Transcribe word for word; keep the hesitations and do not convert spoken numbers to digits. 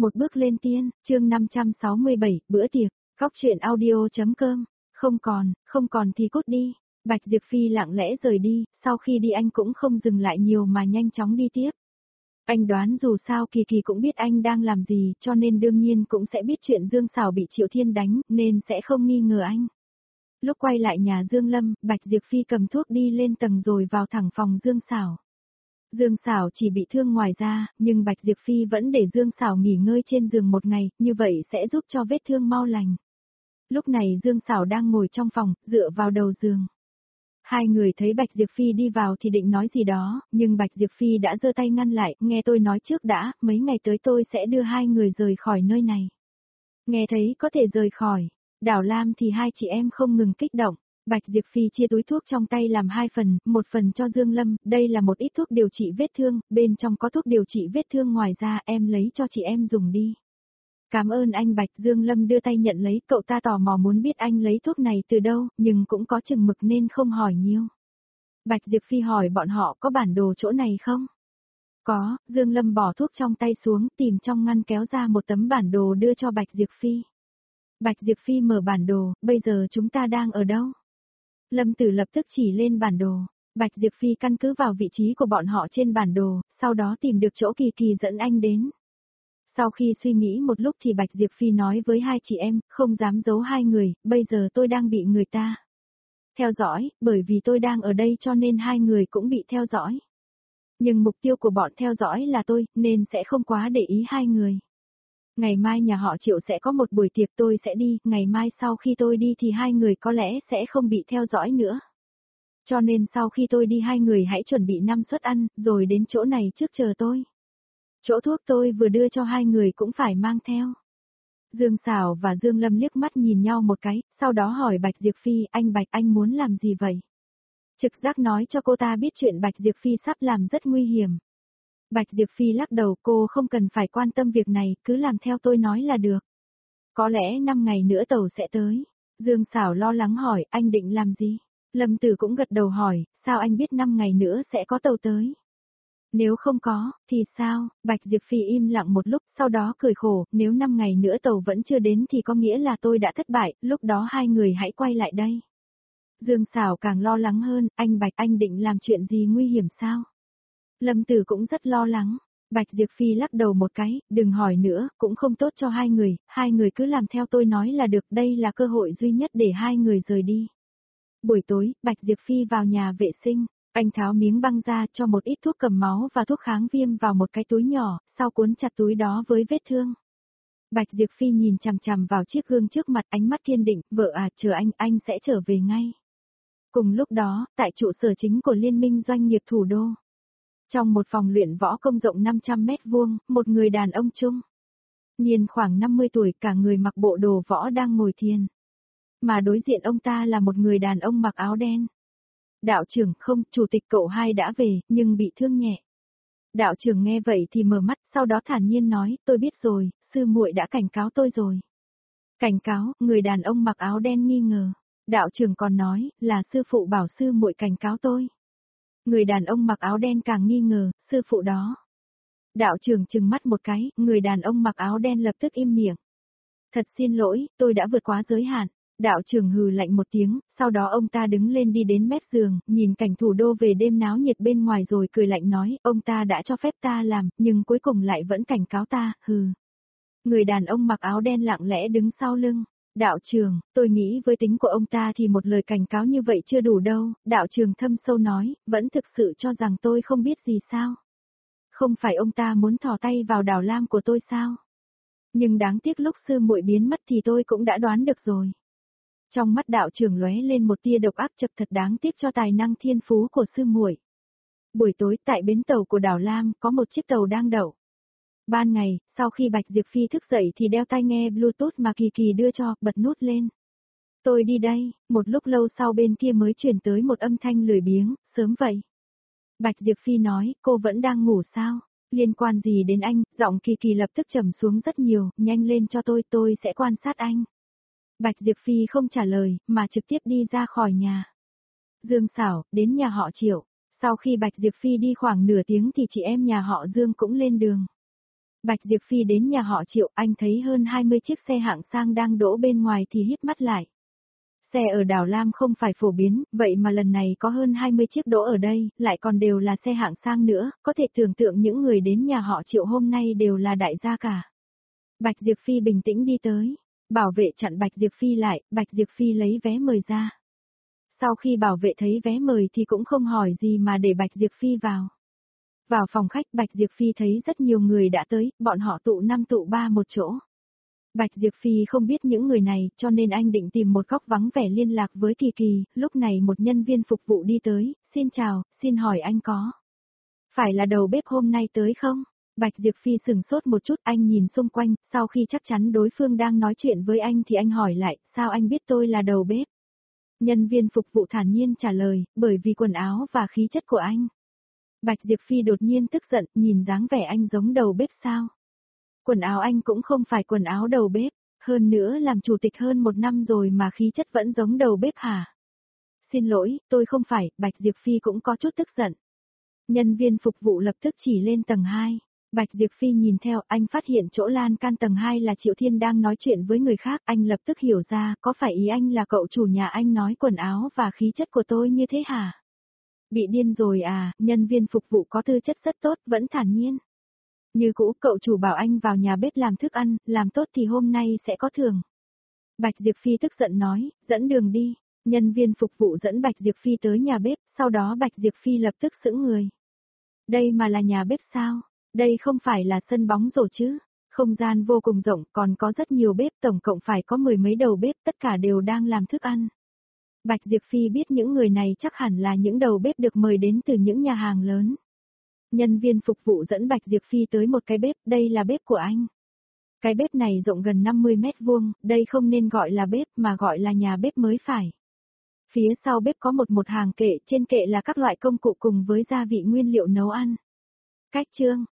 Một bước lên tiên, chương năm trăm sáu mươi bảy, bữa tiệc, góc truyện audio.com, không còn, không còn thì cút đi. Bạch Diệp Phi lặng lẽ rời đi, sau khi đi anh cũng không dừng lại nhiều mà nhanh chóng đi tiếp. Anh đoán dù sao Kỳ Kỳ cũng biết anh đang làm gì, cho nên đương nhiên cũng sẽ biết chuyện Dương Sảo bị Triệu Thiên đánh, nên sẽ không nghi ngờ anh. Lúc quay lại nhà Dương Lâm, Bạch Diệp Phi cầm thuốc đi lên tầng rồi vào thẳng phòng Dương Sảo. Dương Sảo chỉ bị thương ngoài da, nhưng Bạch Diệp Phi vẫn để Dương Sảo nghỉ ngơi trên giường một ngày, như vậy sẽ giúp cho vết thương mau lành. Lúc này Dương Sảo đang ngồi trong phòng, dựa vào đầu giường. Hai người thấy Bạch Diệp Phi đi vào thì định nói gì đó, nhưng Bạch Diệp Phi đã giơ tay ngăn lại, nghe tôi nói trước đã, mấy ngày tới tôi sẽ đưa hai người rời khỏi nơi này. Nghe thấy có thể rời khỏi, Đảo Lam thì hai chị em không ngừng kích động. Bạch Diệp Phi chia túi thuốc trong tay làm hai phần, một phần cho Dương Lâm, đây là một ít thuốc điều trị vết thương, bên trong có thuốc điều trị vết thương ngoài ra, em lấy cho chị em dùng đi. Cảm ơn anh Bạch. Dương Lâm đưa tay nhận lấy, cậu ta tò mò muốn biết anh lấy thuốc này từ đâu, nhưng cũng có chừng mực nên không hỏi nhiều. Bạch Diệp Phi hỏi bọn họ có bản đồ chỗ này không? Có. Dương Lâm bỏ thuốc trong tay xuống, tìm trong ngăn kéo ra một tấm bản đồ đưa cho Bạch Diệp Phi. Bạch Diệp Phi mở bản đồ, bây giờ chúng ta đang ở đâu? Lâm Tử lập tức chỉ lên bản đồ. Bạch Diệp Phi căn cứ vào vị trí của bọn họ trên bản đồ, sau đó tìm được chỗ Kỳ Kỳ dẫn anh đến. Sau khi suy nghĩ một lúc thì Bạch Diệp Phi nói với hai chị em, không dám giấu hai người, bây giờ tôi đang bị người ta theo dõi, bởi vì tôi đang ở đây cho nên hai người cũng bị theo dõi. Nhưng mục tiêu của bọn theo dõi là tôi, nên sẽ không quá để ý hai người. Ngày mai nhà họ Triệu sẽ có một buổi tiệc tôi sẽ đi, ngày mai sau khi tôi đi thì hai người có lẽ sẽ không bị theo dõi nữa. Cho nên sau khi tôi đi hai người hãy chuẩn bị năm suất ăn, rồi đến chỗ này trước chờ tôi. Chỗ thuốc tôi vừa đưa cho hai người cũng phải mang theo. Dương Sảo và Dương Lâm liếc mắt nhìn nhau một cái, sau đó hỏi Bạch Diệp Phi, anh Bạch anh muốn làm gì vậy? Trực giác nói cho cô ta biết chuyện Bạch Diệp Phi sắp làm rất nguy hiểm. Bạch Diệp Phi lắc đầu, cô không cần phải quan tâm việc này, cứ làm theo tôi nói là được. Có lẽ năm ngày nữa tàu sẽ tới. Dương Sảo lo lắng hỏi, anh định làm gì? Lâm Tử cũng gật đầu hỏi, sao anh biết năm ngày nữa sẽ có tàu tới? Nếu không có, thì sao? Bạch Diệp Phi im lặng một lúc, sau đó cười khổ, nếu năm ngày nữa tàu vẫn chưa đến thì có nghĩa là tôi đã thất bại, lúc đó hai người hãy quay lại đây. Dương Sảo càng lo lắng hơn, anh Bạch anh định làm chuyện gì nguy hiểm sao? Lâm Tử cũng rất lo lắng. Bạch Diệp Phi lắc đầu một cái, đừng hỏi nữa, cũng không tốt cho hai người, hai người cứ làm theo tôi nói là được, đây là cơ hội duy nhất để hai người rời đi. Buổi tối, Bạch Diệp Phi vào nhà vệ sinh, anh tháo miếng băng ra cho một ít thuốc cầm máu và thuốc kháng viêm vào một cái túi nhỏ, sau cuốn chặt túi đó với vết thương. Bạch Diệp Phi nhìn chằm chằm vào chiếc gương trước mặt, ánh mắt kiên định, vợ à, chờ anh, anh sẽ trở về ngay. Cùng lúc đó, tại trụ sở chính của Liên minh doanh nghiệp thủ đô. Trong một phòng luyện võ công rộng năm trăm mét vuông, một người đàn ông trung niên khoảng năm mươi tuổi, cả người mặc bộ đồ võ đang ngồi thiền. Mà đối diện ông ta là một người đàn ông mặc áo đen. Đạo trưởng, không, chủ tịch cậu hai đã về, nhưng bị thương nhẹ. Đạo trưởng nghe vậy thì mở mắt, sau đó thản nhiên nói, tôi biết rồi, sư muội đã cảnh cáo tôi rồi. Cảnh cáo? Người đàn ông mặc áo đen nghi ngờ. Đạo trưởng còn nói, là sư phụ bảo sư muội cảnh cáo tôi. Người đàn ông mặc áo đen càng nghi ngờ, sư phụ đó. Đạo trưởng trừng mắt một cái, người đàn ông mặc áo đen lập tức im miệng. Thật xin lỗi, tôi đã vượt quá giới hạn. Đạo trưởng hừ lạnh một tiếng, sau đó ông ta đứng lên đi đến mép giường, nhìn cảnh thủ đô về đêm náo nhiệt bên ngoài rồi cười lạnh nói, ông ta đã cho phép ta làm, nhưng cuối cùng lại vẫn cảnh cáo ta, hừ. Người đàn ông mặc áo đen lặng lẽ đứng sau lưng. Đạo trưởng, tôi nghĩ với tính của ông ta thì một lời cảnh cáo như vậy chưa đủ đâu, đạo trưởng thâm sâu nói, vẫn thực sự cho rằng tôi không biết gì sao. Không phải ông ta muốn thò tay vào Đảo Lam của tôi sao? Nhưng đáng tiếc lúc sư muội biến mất thì tôi cũng đã đoán được rồi. Trong mắt đạo trưởng lóe lên một tia độc ác, chập thật đáng tiếc cho tài năng thiên phú của sư muội. Buổi tối tại bến tàu của Đảo Lam có một chiếc tàu đang đậu. Ban ngày, sau khi Bạch Diệp Phi thức dậy thì đeo tai nghe Bluetooth mà Kỳ Kỳ đưa cho, bật nút lên. Tôi đi đây, một lúc lâu sau bên kia mới chuyển tới một âm thanh lười biếng, sớm vậy. Bạch Diệp Phi nói, cô vẫn đang ngủ sao? Liên quan gì đến anh? Giọng Kỳ Kỳ lập tức trầm xuống rất nhiều, nhanh lên cho tôi, tôi sẽ quan sát anh. Bạch Diệp Phi không trả lời, mà trực tiếp đi ra khỏi nhà. Dương Sảo, đến nhà họ Triệu. Sau khi Bạch Diệp Phi đi khoảng nửa tiếng thì chị em nhà họ Dương cũng lên đường. Bạch Diệp Phi đến nhà họ Triệu, anh thấy hơn hai mươi chiếc xe hạng sang đang đỗ bên ngoài thì híp mắt lại. Xe ở Đảo Lam không phải phổ biến, vậy mà lần này có hơn hai mươi chiếc đỗ ở đây, lại còn đều là xe hạng sang nữa, có thể tưởng tượng những người đến nhà họ Triệu hôm nay đều là đại gia cả. Bạch Diệp Phi bình tĩnh đi tới, bảo vệ chặn Bạch Diệp Phi lại, Bạch Diệp Phi lấy vé mời ra. Sau khi bảo vệ thấy vé mời thì cũng không hỏi gì mà để Bạch Diệp Phi vào. Vào phòng khách Bạch Diệp Phi thấy rất nhiều người đã tới, bọn họ tụ năm tụ ba một chỗ. Bạch Diệp Phi không biết những người này, cho nên anh định tìm một góc vắng vẻ liên lạc với Kỳ Kỳ, lúc này một nhân viên phục vụ đi tới, xin chào, xin hỏi anh có phải là đầu bếp hôm nay tới không? Bạch Diệp Phi sừng sốt một chút, anh nhìn xung quanh, sau khi chắc chắn đối phương đang nói chuyện với anh thì anh hỏi lại, sao anh biết tôi là đầu bếp? Nhân viên phục vụ thản nhiên trả lời, bởi vì quần áo và khí chất của anh. Bạch Diệp Phi đột nhiên tức giận, nhìn dáng vẻ anh giống đầu bếp sao? Quần áo anh cũng không phải quần áo đầu bếp, hơn nữa làm chủ tịch hơn một năm rồi mà khí chất vẫn giống đầu bếp hả? Xin lỗi, tôi không phải, Bạch Diệp Phi cũng có chút tức giận. Nhân viên phục vụ lập tức chỉ lên tầng hai. Bạch Diệp Phi nhìn theo, anh phát hiện chỗ lan can tầng hai là Triệu Thiên đang nói chuyện với người khác, anh lập tức hiểu ra, có phải ý anh là cậu chủ nhà anh nói quần áo và khí chất của tôi như thế hả? Bị điên rồi à, nhân viên phục vụ có tư chất rất tốt, vẫn thản nhiên. Như cũ, cậu chủ bảo anh vào nhà bếp làm thức ăn, làm tốt thì hôm nay sẽ có thưởng. Bạch Diệp Phi tức giận nói, dẫn đường đi. Nhân viên phục vụ dẫn Bạch Diệp Phi tới nhà bếp, sau đó Bạch Diệp Phi lập tức sững người. Đây mà là nhà bếp sao? Đây không phải là sân bóng rổ chứ? Không gian vô cùng rộng, còn có rất nhiều bếp, tổng cộng phải có mười mấy đầu bếp, tất cả đều đang làm thức ăn. Bạch Diệp Phi biết những người này chắc hẳn là những đầu bếp được mời đến từ những nhà hàng lớn. Nhân viên phục vụ dẫn Bạch Diệp Phi tới một cái bếp, đây là bếp của anh. Cái bếp này rộng gần năm mươi mét vuông, đây không nên gọi là bếp mà gọi là nhà bếp mới phải. Phía sau bếp có một một hàng kệ, trên kệ là các loại công cụ cùng với gia vị nguyên liệu nấu ăn. Cách chương